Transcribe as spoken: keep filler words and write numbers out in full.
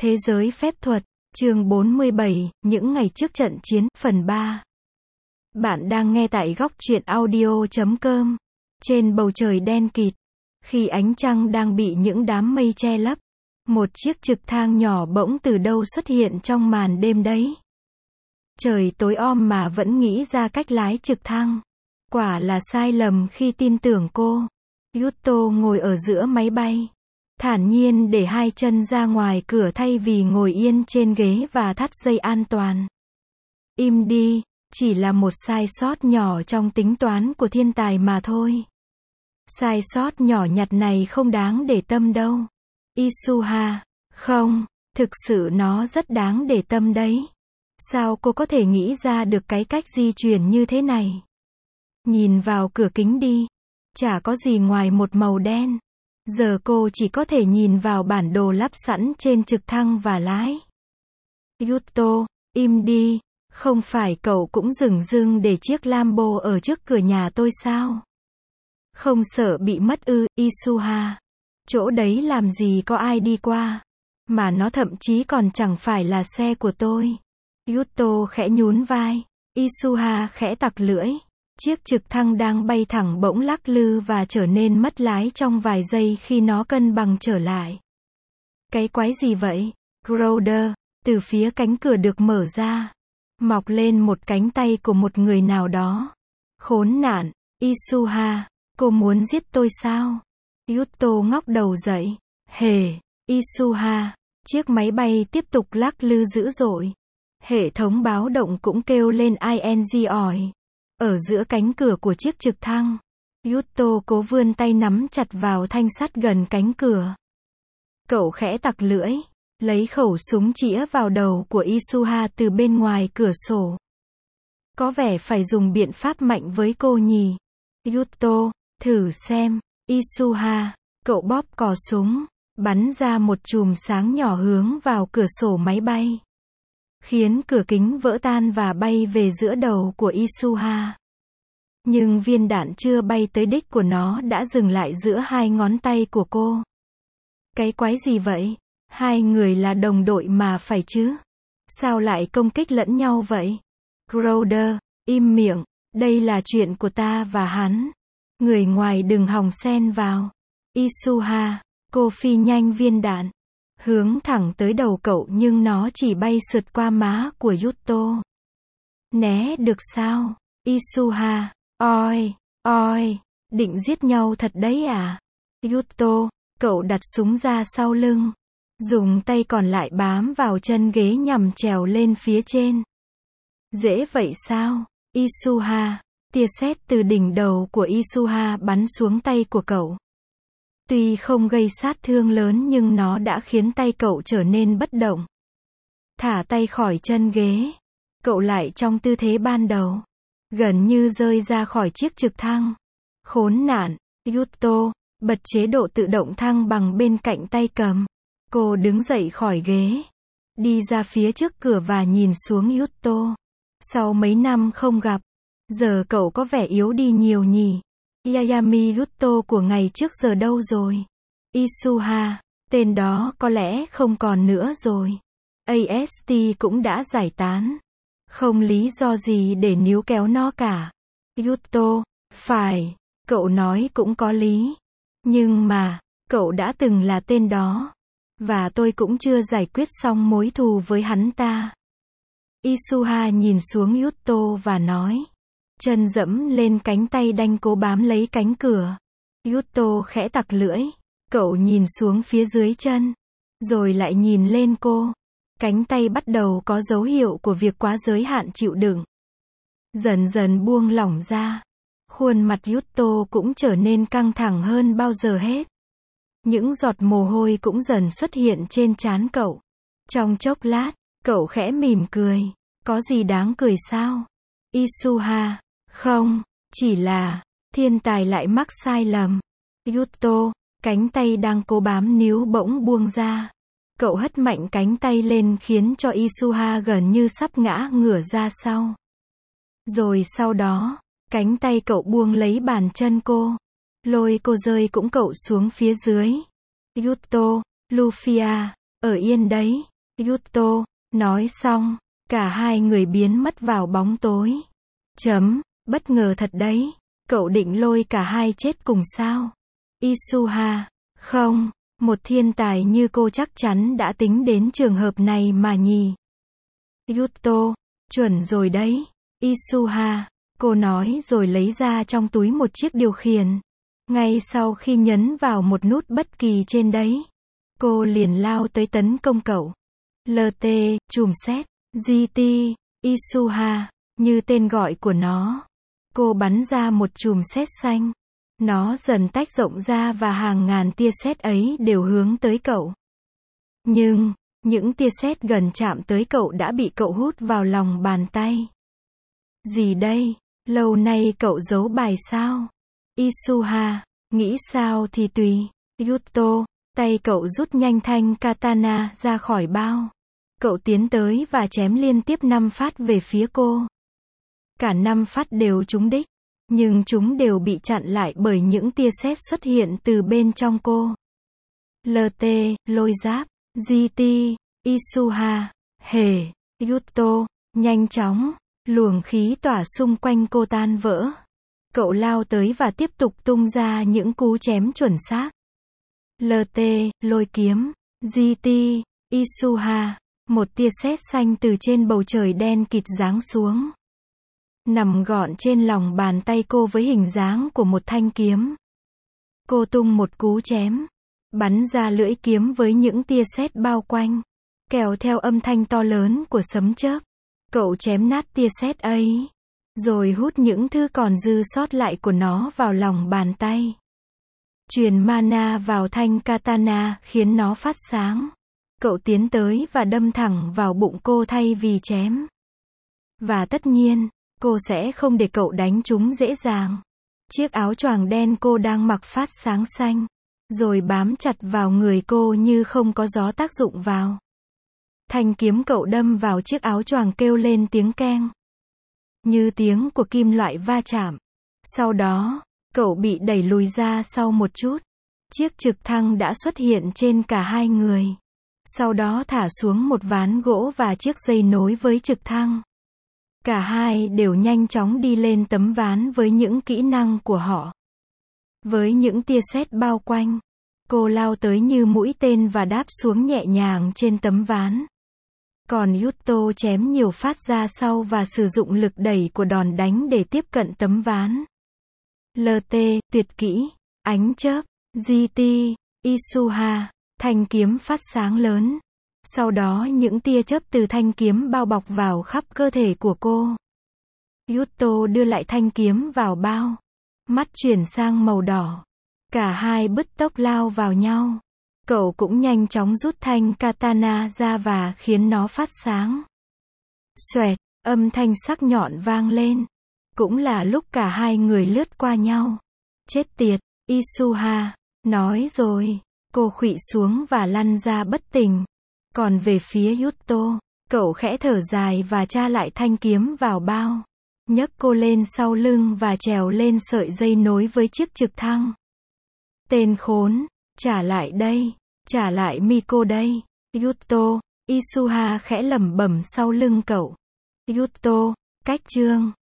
Thế giới phép thuật, chương bốn mươi bảy, những ngày trước trận chiến, phần ba. Bạn đang nghe tại góc truyện audio chấm com. Trên bầu trời đen kịt, khi ánh trăng đang bị những đám mây che lấp, một chiếc trực thăng nhỏ bỗng từ đâu xuất hiện trong màn đêm đấy. Trời tối om mà vẫn nghĩ ra cách lái trực thăng. Quả là sai lầm khi tin tưởng cô. Yuto ngồi ở giữa máy bay, thản nhiên để hai chân ra ngoài cửa thay vì ngồi yên trên ghế và thắt dây an toàn. Im đi, chỉ là một sai sót nhỏ trong tính toán của thiên tài mà thôi. Sai sót nhỏ nhặt này không đáng để tâm đâu. Isuha, không, thực sự nó rất đáng để tâm đấy. Sao cô có thể nghĩ ra được cái cách di chuyển như thế này? Nhìn vào cửa kính đi. Chả có gì ngoài một màu đen. Giờ cô chỉ có thể nhìn vào bản đồ lắp sẵn trên trực thăng và lái. Yuto, im đi, không phải cậu cũng dửng dưng để chiếc Lambo ở trước cửa nhà tôi sao? Không sợ bị mất ư, Isuha. Chỗ đấy làm gì có ai đi qua. Mà nó thậm chí còn chẳng phải là xe của tôi. Yuto khẽ nhún vai. Isuha khẽ tặc lưỡi. Chiếc trực thăng đang bay thẳng bỗng lắc lư và trở nên mất lái trong vài giây khi nó cân bằng trở lại. Cái quái gì vậy? Crowder, từ phía cánh cửa được mở ra. Mọc lên một cánh tay của một người nào đó. Khốn nạn, Isuha, cô muốn giết tôi sao? Yuto ngóc đầu dậy. Hề, Isuha, chiếc máy bay tiếp tục lắc lư dữ dội. Hệ thống báo động cũng kêu lên ing ỏi. Ở giữa cánh cửa của chiếc trực thăng, Yuto cố vươn tay nắm chặt vào thanh sắt gần cánh cửa. Cậu khẽ tặc lưỡi, lấy khẩu súng chĩa vào đầu của Isuha từ bên ngoài cửa sổ. Có vẻ phải dùng biện pháp mạnh với cô nhỉ? Yuto, thử xem. Isuha, cậu bóp cò súng, bắn ra một chùm sáng nhỏ hướng vào cửa sổ máy bay, khiến cửa kính vỡ tan và bay về giữa đầu của Isuha. Nhưng viên đạn chưa bay tới đích của nó đã dừng lại giữa hai ngón tay của cô. Cái quái gì vậy? Hai người là đồng đội mà phải chứ? Sao lại công kích lẫn nhau vậy? Crowder, im miệng, đây là chuyện của ta và hắn. Người ngoài đừng hòng xen vào. Isuha, cô phi nhanh viên đạn, hướng thẳng tới đầu cậu nhưng nó chỉ bay sượt qua má của Yuto. Né được sao? Isuha, oi, oi, định giết nhau thật đấy à? Yuto, cậu đặt súng ra sau lưng, dùng tay còn lại bám vào chân ghế nhằm trèo lên phía trên. Dễ vậy sao? Isuha, tia sét từ đỉnh đầu của Isuha bắn xuống tay của cậu. Tuy không gây sát thương lớn nhưng nó đã khiến tay cậu trở nên bất động. Thả tay khỏi chân ghế. Cậu lại trong tư thế ban đầu. Gần như rơi ra khỏi chiếc trực thăng. Khốn nạn, Yuto, bật chế độ tự động thăng bằng bên cạnh tay cầm. Cô đứng dậy khỏi ghế. Đi ra phía trước cửa và nhìn xuống Yuto. Sau mấy năm không gặp, giờ cậu có vẻ yếu đi nhiều nhỉ? Yayami Yuto của ngày trước giờ đâu rồi? Isuha, tên đó có lẽ không còn nữa rồi. a ét tê cũng đã giải tán. Không lý do gì để níu kéo nó cả. Yuto, phải, cậu nói cũng có lý. Nhưng mà, cậu đã từng là tên đó. Và tôi cũng chưa giải quyết xong mối thù với hắn ta. Isuha nhìn xuống Yuto và nói. Chân dẫm lên cánh tay đanh cố bám lấy cánh cửa. Yuto khẽ tặc lưỡi. Cậu nhìn xuống phía dưới chân. Rồi lại nhìn lên cô. Cánh tay bắt đầu có dấu hiệu của việc quá giới hạn chịu đựng. Dần dần buông lỏng ra. Khuôn mặt Yuto cũng trở nên căng thẳng hơn bao giờ hết. Những giọt mồ hôi cũng dần xuất hiện trên trán cậu. Trong chốc lát, cậu khẽ mỉm cười. Có gì đáng cười sao? Isuha, không, chỉ là, thiên tài lại mắc sai lầm. Yuto, cánh tay đang cố bám níu bỗng buông ra. Cậu hất mạnh cánh tay lên khiến cho Isuha gần như sắp ngã ngửa ra sau. Rồi sau đó, cánh tay cậu buông lấy bàn chân cô. Lôi cô rơi cũng cậu xuống phía dưới. Yuto, Lufia, ở yên đấy. Yuto. Nói xong, cả hai người biến mất vào bóng tối. Chấm, bất ngờ thật đấy. Cậu định lôi cả hai chết cùng sao? Isuha. Không, một thiên tài như cô chắc chắn đã tính đến trường hợp này mà nhỉ. Yuto. Chuẩn rồi đấy. Isuha. Cô nói rồi lấy ra trong túi một chiếc điều khiển. Ngay sau khi nhấn vào một nút bất kỳ trên đấy, cô liền lao tới tấn công cậu. lờ tê, chùm sét, giê tê, Isuha, như tên gọi của nó. Cô bắn ra một chùm sét xanh. Nó dần tách rộng ra và hàng ngàn tia sét ấy đều hướng tới cậu. Nhưng, những tia sét gần chạm tới cậu đã bị cậu hút vào lòng bàn tay. Gì đây? Lâu nay cậu giấu bài sao? Isuha. Nghĩ sao thì tùy. Yuto. Tay cậu rút nhanh thanh katana ra khỏi bao. Cậu tiến tới và chém liên tiếp năm phát về phía cô. Cả năm phát đều trúng đích. Nhưng chúng đều bị chặn lại bởi những tia sét xuất hiện từ bên trong cô. lờ tê, lôi giáp. giê tê, Isuha. Hề. Yuto. Nhanh chóng. Luồng khí tỏa xung quanh cô tan vỡ. Cậu lao tới và tiếp tục tung ra những cú chém chuẩn xác. lờ tê, lôi kiếm. giê tê, Isuha. Một tia sét xanh từ trên bầu trời đen kịt giáng xuống. Nằm gọn trên lòng bàn tay cô với hình dáng của một thanh kiếm. Cô tung một cú chém. Bắn ra lưỡi kiếm với những tia sét bao quanh. Kèo theo âm thanh to lớn của sấm chớp. Cậu chém nát tia sét ấy. Rồi hút những thứ còn dư sót lại của nó vào lòng bàn tay. Truyền mana vào thanh katana khiến nó phát sáng. Cậu tiến tới và đâm thẳng vào bụng cô thay vì chém. Và tất nhiên, cô sẽ không để cậu đánh chúng dễ dàng. Chiếc áo choàng đen cô đang mặc phát sáng xanh. Rồi bám chặt vào người cô như không có gió tác dụng vào. Thanh kiếm cậu đâm vào chiếc áo choàng kêu lên tiếng keng. Như tiếng của kim loại va chạm. Sau đó, cậu bị đẩy lùi ra sau một chút. Chiếc trực thăng đã xuất hiện trên cả hai người. Sau đó thả xuống một ván gỗ và chiếc dây nối với trực thăng. Cả hai đều nhanh chóng đi lên tấm ván với những kỹ năng của họ. Với những tia sét bao quanh, cô lao tới như mũi tên và đáp xuống nhẹ nhàng trên tấm ván. Còn Yuto chém nhiều phát ra sau và sử dụng lực đẩy của đòn đánh để tiếp cận tấm ván. lờ tê, tuyệt kỹ, ánh chớp, giê tê, Isuha, thanh kiếm phát sáng lớn. Sau đó những tia chớp từ thanh kiếm bao bọc vào khắp cơ thể của cô. Yuto đưa lại thanh kiếm vào bao. Mắt chuyển sang màu đỏ. Cả hai bứt tốc lao vào nhau. Cậu cũng nhanh chóng rút thanh katana ra và khiến nó phát sáng. Xoẹt, âm thanh sắc nhọn vang lên. Cũng là lúc cả hai người lướt qua nhau. Chết tiệt, Isuha, nói rồi. Cô khuỵu xuống và lăn ra bất tỉnh. Còn về phía Yuto, cậu khẽ thở dài và tra lại thanh kiếm vào bao. Nhấc cô lên sau lưng và trèo lên sợi dây nối với chiếc trực thăng. Tên khốn, trả lại đây, trả lại Miko đây. Yuto, Isuha khẽ lẩm bẩm sau lưng cậu. Yuto, cách chương.